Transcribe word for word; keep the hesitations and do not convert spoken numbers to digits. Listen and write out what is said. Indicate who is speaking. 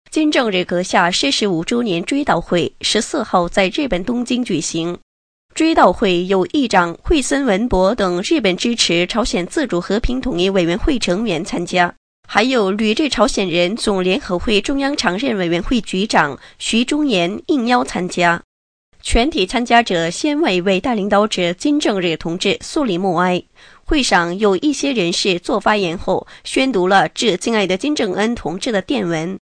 Speaker 1: 金正日阁下逝世五周年追悼会十四号在日本东京举行。追悼会有议长惠森文博等日本支持朝鲜自主和平统一委员会成员参加，还有旅日朝鲜人总联合会中央常任委员会局长徐忠言应邀参加。全体参加者先为伟大领导者金正日同志肃立默哀。会上有一些人士做发言后，宣读了致敬爱的金正恩同志的电文。